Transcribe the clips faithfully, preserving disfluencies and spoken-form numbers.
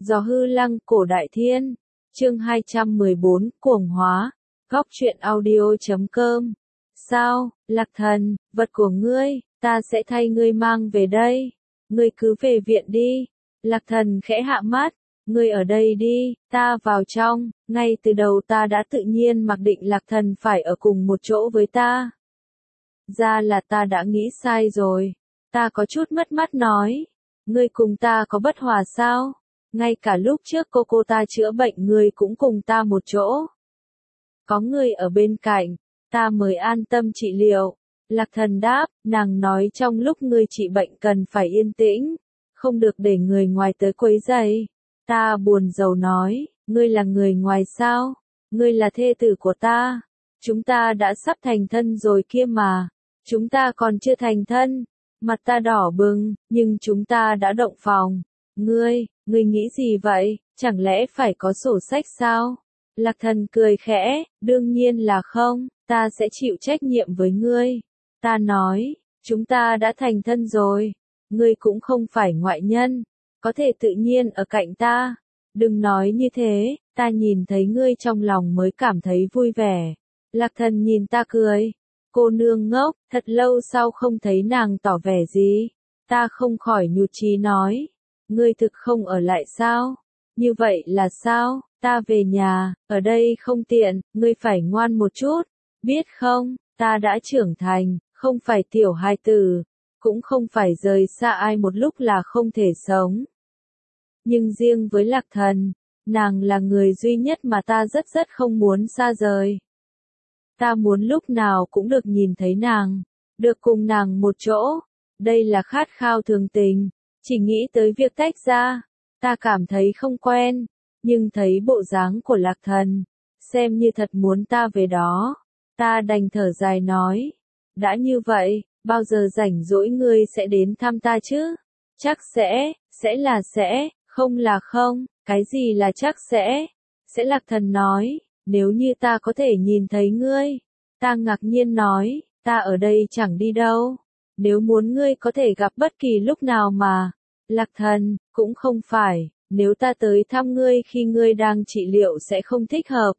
Gió hư lăng cổ đại thiên. Chương hai trăm mười bốn, cuồng hóa. Góc truyện audio chấm com. Sao, Lạc Thần, vật của ngươi, ta sẽ thay ngươi mang về đây. Ngươi cứ về viện đi. Lạc Thần khẽ hạ mắt. Ngươi ở đây đi, ta vào trong. Ngay từ đầu ta đã tự nhiên mặc định Lạc Thần phải ở cùng một chỗ với ta. Ra là ta đã nghĩ sai rồi. Ta có chút mất mát nói. Ngươi cùng ta có bất hòa sao? Ngay cả lúc trước cô cô ta chữa bệnh ngươi cũng cùng ta một chỗ. Có ngươi ở bên cạnh, ta mới an tâm trị liệu. Lạc Thần đáp, nàng nói trong lúc ngươi trị bệnh cần phải yên tĩnh, không được để người ngoài tới quấy rầy. Ta buồn rầu nói, ngươi là người ngoài sao? Ngươi là thê tử của ta. Chúng ta đã sắp thành thân rồi kia mà. Chúng ta còn chưa thành thân. Mặt ta đỏ bừng, nhưng chúng ta đã động phòng. Ngươi, ngươi nghĩ gì vậy? Chẳng lẽ phải có sổ sách sao? Lạc Thần cười khẽ, đương nhiên là không, ta sẽ chịu trách nhiệm với ngươi. Ta nói, chúng ta đã thành thân rồi. Ngươi cũng không phải ngoại nhân, có thể tự nhiên ở cạnh ta. Đừng nói như thế, ta nhìn thấy ngươi trong lòng mới cảm thấy vui vẻ. Lạc Thần nhìn ta cười. Cô nương ngốc, thật lâu sau không thấy nàng tỏ vẻ gì. Ta không khỏi nhụt chí nói. Ngươi thực không ở lại sao? Như vậy là sao? Ta về nhà, ở đây không tiện, ngươi phải ngoan một chút. Biết không, ta đã trưởng thành, không phải tiểu hài tử, cũng không phải rời xa ai một lúc là không thể sống. Nhưng riêng với Lạc Thần, nàng là người duy nhất mà ta rất rất không muốn xa rời. Ta muốn lúc nào cũng được nhìn thấy nàng, được cùng nàng một chỗ. Đây là khát khao thường tình, chỉ nghĩ tới việc tách ra, ta cảm thấy không quen, nhưng thấy bộ dáng của Lạc Thần, xem như thật muốn ta về đó. Ta đành thở dài nói, đã như vậy, bao giờ rảnh rỗi ngươi sẽ đến thăm ta chứ? Chắc sẽ, sẽ là sẽ, không là không, cái gì là chắc sẽ? Sẽ. Lạc Thần nói, nếu như ta có thể nhìn thấy ngươi. Ta ngạc nhiên nói, ta ở đây chẳng đi đâu. Nếu muốn ngươi có thể gặp bất kỳ lúc nào mà. Lạc Thần, cũng không phải, nếu ta tới thăm ngươi khi ngươi đang trị liệu sẽ không thích hợp.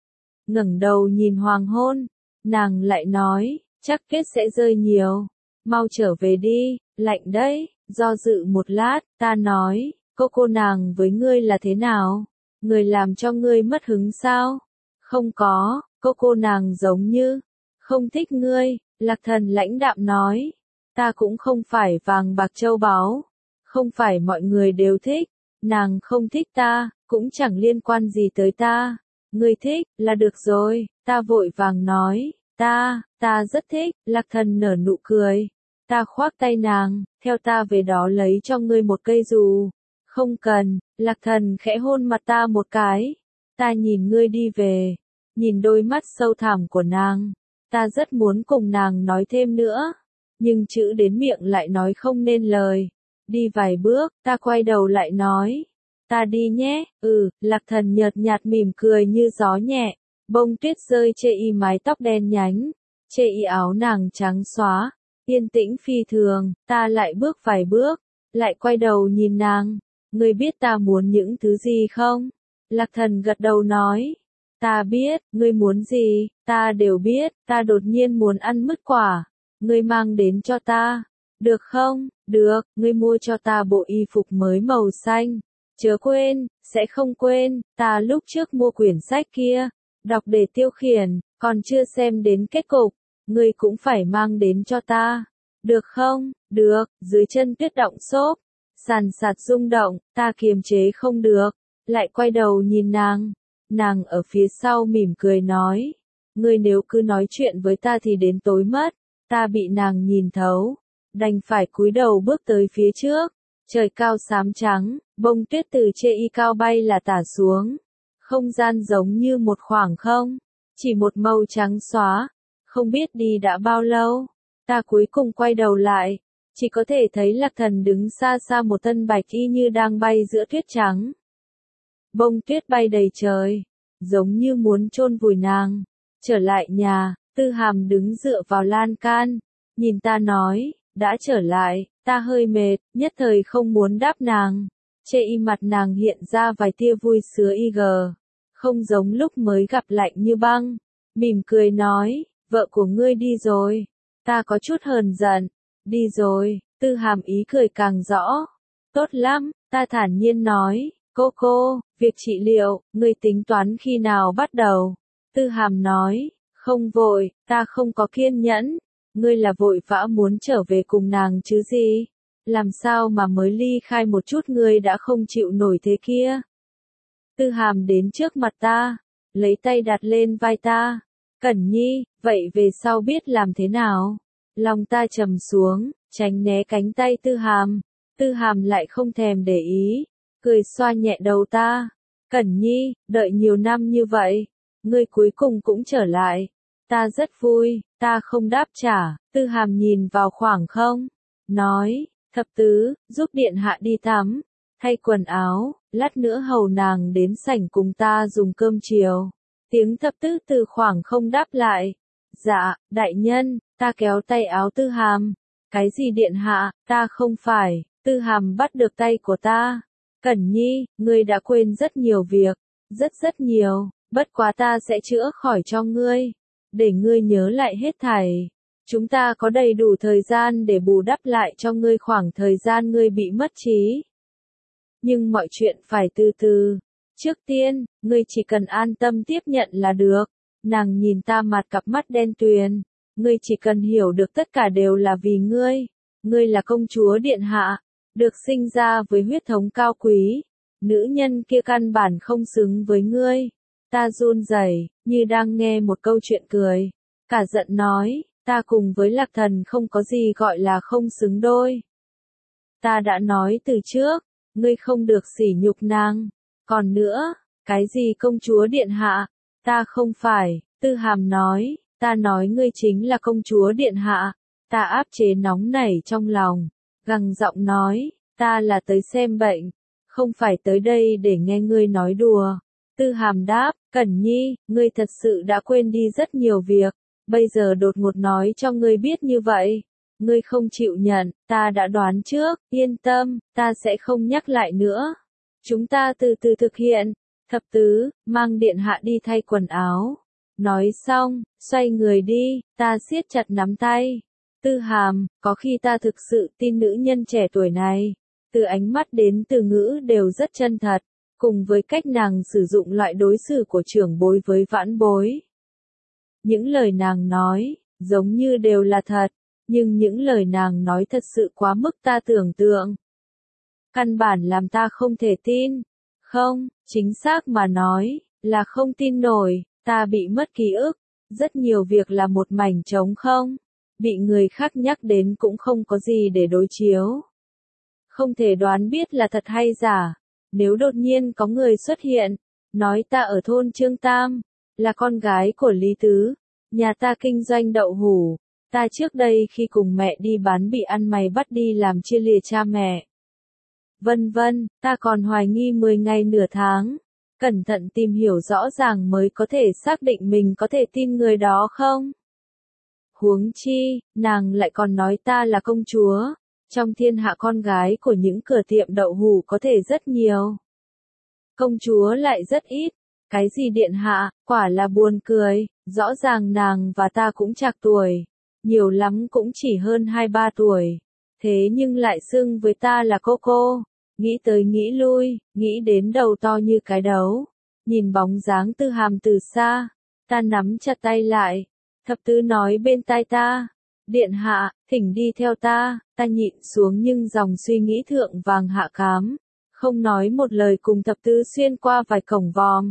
Ngẩng đầu nhìn hoàng hôn, nàng lại nói, chắc kết sẽ rơi nhiều. Mau trở về đi, lạnh đấy. Do dự một lát, ta nói, cô cô nàng với ngươi là thế nào? Người làm cho ngươi mất hứng sao? Không có, cô cô nàng giống như không thích ngươi. Lạc Thần lãnh đạm nói, ta cũng không phải vàng bạc châu báu, không phải mọi người đều thích. Nàng không thích ta, cũng chẳng liên quan gì tới ta. Ngươi thích, là được rồi. Ta vội vàng nói, ta, ta rất thích. Lạc Thần nở nụ cười. Ta khoác tay nàng, theo ta về đó lấy cho ngươi một cây dù. Không cần. Lạc Thần khẽ hôn mặt ta một cái. Ta nhìn ngươi đi về, nhìn đôi mắt sâu thẳm của nàng. Ta rất muốn cùng nàng nói thêm nữa, nhưng chữ đến miệng lại nói không nên lời. Đi vài bước, ta quay đầu lại nói, ta đi nhé. Ừ. Lạc Thần nhợt nhạt mỉm cười như gió nhẹ. Bông tuyết rơi chê y mái tóc đen nhánh, chê y áo nàng trắng xóa, yên tĩnh phi thường. Ta lại bước vài bước, lại quay đầu nhìn nàng. Ngươi biết ta muốn những thứ gì không? Lạc Thần gật đầu nói, ta biết. Ngươi muốn gì, ta đều biết. Ta đột nhiên muốn ăn mứt quả, ngươi mang đến cho ta, được không? Được. Ngươi mua cho ta bộ y phục mới màu xanh. Chớ quên, sẽ không quên. Ta lúc trước mua quyển sách kia, đọc để tiêu khiển, còn chưa xem đến kết cục. Ngươi cũng phải mang đến cho ta, được không? Được. Dưới chân tuyết động xốp, sàn sạt rung động, ta kiềm chế không được, lại quay đầu nhìn nàng. Nàng ở phía sau mỉm cười nói, ngươi nếu cứ nói chuyện với ta thì đến tối mất. Ta bị nàng nhìn thấu, đành phải cúi đầu bước tới phía trước. Trời cao xám trắng, bông tuyết từ chê y cao bay là tả xuống. Không gian giống như một khoảng không, chỉ một màu trắng xóa. Không biết đi đã bao lâu, ta cuối cùng quay đầu lại, chỉ có thể thấy Lạc Thần đứng xa xa một thân bạch y như đang bay giữa tuyết trắng. Bông tuyết bay đầy trời, giống như muốn chôn vùi nàng. Trở lại nhà, Tư Hàm đứng dựa vào lan can, nhìn ta nói, đã trở lại. Ta hơi mệt, nhất thời không muốn đáp nàng. Chê y mặt nàng hiện ra vài tia vui sướng y gờ. Không giống lúc mới gặp lạnh như băng. Mỉm cười nói, vợ của ngươi đi rồi. Ta có chút hờn giận. Đi rồi, Tư Hàm ý cười càng rõ. Tốt lắm, ta thản nhiên nói, cô cô, việc trị liệu, ngươi tính toán khi nào bắt đầu? Tư Hàm nói, không vội, ta không có kiên nhẫn. Ngươi là vội vã muốn trở về cùng nàng chứ gì? Làm sao mà mới ly khai một chút ngươi đã không chịu nổi thế kia? Tư Hàm đến trước mặt ta, lấy tay đặt lên vai ta. Cẩn Nhi, vậy về sau biết làm thế nào? Lòng ta trầm xuống, tránh né cánh tay Tư Hàm. Tư Hàm lại không thèm để ý, cười xoa nhẹ đầu ta. Cẩn Nhi, đợi nhiều năm như vậy, ngươi cuối cùng cũng trở lại. Ta rất vui, ta không đáp trả. Tư Hàm nhìn vào khoảng không, nói, thập tứ, giúp điện hạ đi tắm, thay quần áo, lát nữa hầu nàng đến sảnh cùng ta dùng cơm chiều. Tiếng thập tứ từ khoảng không đáp lại. Dạ, đại nhân, ta kéo tay áo Tư Hàm. Cái gì điện hạ, ta không phải. Tư Hàm bắt được tay của ta. Cẩn Nhi, ngươi đã quên rất nhiều việc. Rất rất nhiều, bất quá ta sẽ chữa khỏi cho ngươi. Để ngươi nhớ lại hết thảy. Chúng ta có đầy đủ thời gian để bù đắp lại cho ngươi khoảng thời gian ngươi bị mất trí. Nhưng mọi chuyện phải từ từ. Trước tiên, ngươi chỉ cần an tâm tiếp nhận là được. Nàng nhìn ta mặt cặp mắt đen tuyền. Ngươi chỉ cần hiểu được tất cả đều là vì ngươi. Ngươi là công chúa điện hạ, được sinh ra với huyết thống cao quý. Nữ nhân kia căn bản không xứng với ngươi. Ta run rẩy, như đang nghe một câu chuyện cười. Cả giận nói, ta cùng với Lạc Thần không có gì gọi là không xứng đôi. Ta đã nói từ trước, ngươi không được sỉ nhục nàng. Còn nữa, cái gì công chúa điện hạ? Ta không phải. Tư Hàm nói, ta nói ngươi chính là công chúa điện hạ. Ta áp chế nóng nảy trong lòng, gằn giọng nói, ta là tới xem bệnh, không phải tới đây để nghe ngươi nói đùa. Tư Hàm đáp, Cẩn Nhi, ngươi thật sự đã quên đi rất nhiều việc, bây giờ đột ngột nói cho ngươi biết như vậy. Ngươi không chịu nhận, ta đã đoán trước, yên tâm, ta sẽ không nhắc lại nữa. Chúng ta từ từ thực hiện. Thập tứ, mang điện hạ đi thay quần áo. Nói xong, xoay người đi, ta siết chặt nắm tay. Tư Hàm, có khi ta thực sự tin nữ nhân trẻ tuổi này. Từ ánh mắt đến từ ngữ đều rất chân thật, cùng với cách nàng sử dụng loại đối xử của trưởng bối với vãn bối. Những lời nàng nói, giống như đều là thật, nhưng những lời nàng nói thật sự quá mức ta tưởng tượng. Căn bản làm ta không thể tin. Không, chính xác mà nói, là không tin nổi, ta bị mất ký ức. Rất nhiều việc là một mảnh trống không. Bị người khác nhắc đến cũng không có gì để đối chiếu. Không thể đoán biết là thật hay giả. Nếu đột nhiên có người xuất hiện, nói ta ở thôn Trương Tam, là con gái của Lý Tứ, nhà ta kinh doanh đậu hủ, ta trước đây khi cùng mẹ đi bán bị ăn mày bắt đi làm chia lìa cha mẹ. Vân vân, ta còn hoài nghi mười ngày nửa tháng, cẩn thận tìm hiểu rõ ràng mới có thể xác định mình có thể tin người đó không. Huống chi, nàng lại còn nói ta là công chúa. Trong thiên hạ con gái của những cửa tiệm đậu hủ có thể rất nhiều. Công chúa lại rất ít. Cái gì điện hạ, quả là buồn cười. Rõ ràng nàng và ta cũng trạc tuổi. Nhiều lắm cũng chỉ hơn hai ba tuổi. Thế nhưng lại xưng với ta là cô cô. Nghĩ tới nghĩ lui, nghĩ đến đầu to như cái đấu. Nhìn bóng dáng Tư Hàm từ xa. Ta nắm chặt tay lại. Thập tứ nói bên tai ta. Điện hạ, thỉnh đi theo ta. Ta nhịn xuống nhưng dòng suy nghĩ thượng vàng hạ cám. Không nói một lời cùng thập tứ xuyên qua vài cổng vòm.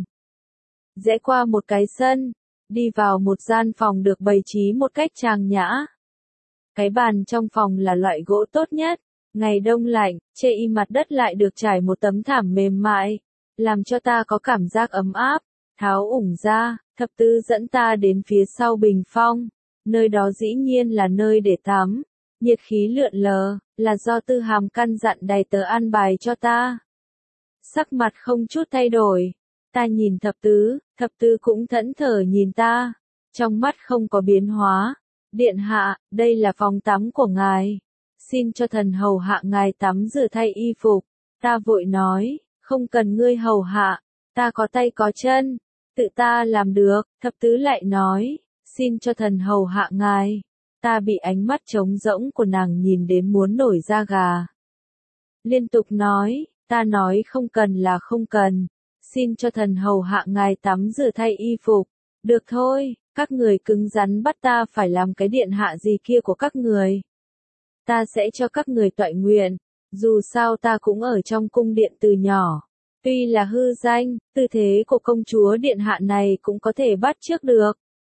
Rẽ qua một cái sân. Đi vào một gian phòng được bày trí một cách trang nhã. Cái bàn trong phòng là loại gỗ tốt nhất. Ngày đông lạnh, chê y mặt đất lại được trải một tấm thảm mềm mại. Làm cho ta có cảm giác ấm áp. Tháo ủng ra, thập tứ dẫn ta đến phía sau bình phong. Nơi đó dĩ nhiên là nơi để tắm. Nhiệt khí lượn lờ, là do Tư Hàm căn dặn đầy tớ an bài cho ta. Sắc mặt không chút thay đổi. Ta nhìn thập tứ, thập tứ cũng thẫn thờ nhìn ta. Trong mắt không có biến hóa. Điện hạ, đây là phòng tắm của ngài. Xin cho thần hầu hạ ngài tắm rửa thay y phục. Ta vội nói, không cần ngươi hầu hạ, ta có tay có chân, tự ta làm được. Thập tứ lại nói, xin cho thần hầu hạ ngài. Ta bị ánh mắt trống rỗng của nàng nhìn đến muốn nổi da gà. Liên tục nói, ta nói không cần là không cần, xin cho thần hầu hạ ngài tắm rửa thay y phục. Được thôi, các người cứng rắn bắt ta phải làm cái điện hạ gì kia của các người. Ta sẽ cho các người toại nguyện, dù sao ta cũng ở trong cung điện từ nhỏ. Tuy là hư danh, tư thế của công chúa điện hạ này cũng có thể bắt chước được.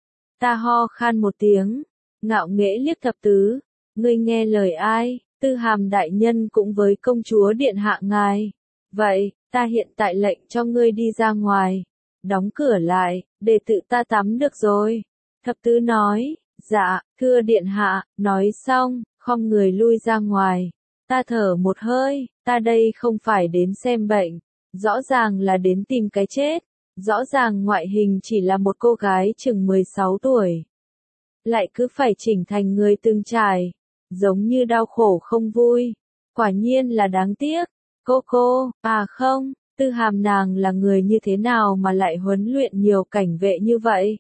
Ta ho khan một tiếng, ngạo nghễ liếc thập tứ, ngươi nghe lời ai? Tư Hàm đại nhân cũng với công chúa điện hạ ngài. Vậy, ta hiện tại lệnh cho ngươi đi ra ngoài, đóng cửa lại, để tự ta tắm được rồi. Thập tứ nói, dạ, thưa điện hạ, nói xong, khom người lui ra ngoài. Ta thở một hơi, ta đây không phải đến xem bệnh, rõ ràng là đến tìm cái chết, rõ ràng ngoại hình chỉ là một cô gái chừng mười sáu tuổi. Lại cứ phải chỉnh thành người từng trải, giống như đau khổ không vui, quả nhiên là đáng tiếc. Cô cô, à không, Tư Hàm nàng là người như thế nào mà lại huấn luyện nhiều cảnh vệ như vậy?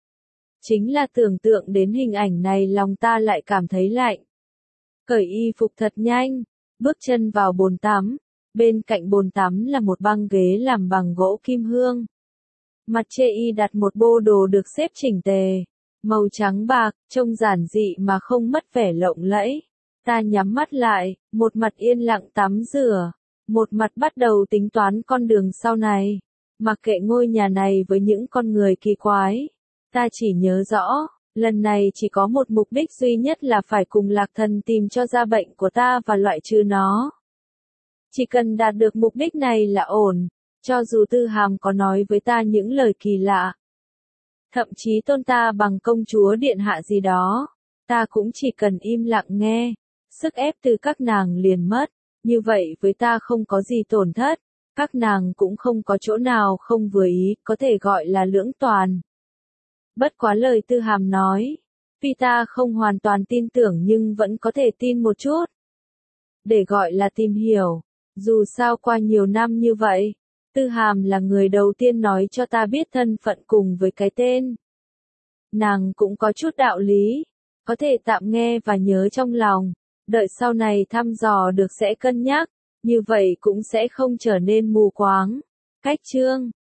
Chính là tưởng tượng đến hình ảnh này lòng ta lại cảm thấy lạnh. Cởi y phục thật nhanh, bước chân vào bồn tắm, bên cạnh bồn tắm là một băng ghế làm bằng gỗ kim hương. Mặt chê y đặt một bộ đồ được xếp chỉnh tề, màu trắng bạc, trông giản dị mà không mất vẻ lộng lẫy. Ta nhắm mắt lại, một mặt yên lặng tắm rửa, một mặt bắt đầu tính toán con đường sau này. Mặc kệ ngôi nhà này với những con người kỳ quái, ta chỉ nhớ rõ, lần này chỉ có một mục đích duy nhất là phải cùng Lạc Thần tìm cho ra bệnh của ta và loại trừ nó. Chỉ cần đạt được mục đích này là ổn, cho dù Tư Hàm có nói với ta những lời kỳ lạ, thậm chí tôn ta bằng công chúa điện hạ gì đó, ta cũng chỉ cần im lặng nghe, sức ép từ các nàng liền mất, như vậy với ta không có gì tổn thất, các nàng cũng không có chỗ nào không vừa ý, có thể gọi là lưỡng toàn. Bất quá lời Tư Hàm nói, tuy ta không hoàn toàn tin tưởng nhưng vẫn có thể tin một chút. Để gọi là tìm hiểu, dù sao qua nhiều năm như vậy, Tư Hàm là người đầu tiên nói cho ta biết thân phận cùng với cái tên. Nàng cũng có chút đạo lý, có thể tạm nghe và nhớ trong lòng, đợi sau này thăm dò được sẽ cân nhắc, như vậy cũng sẽ không trở nên mù quáng. Cách chương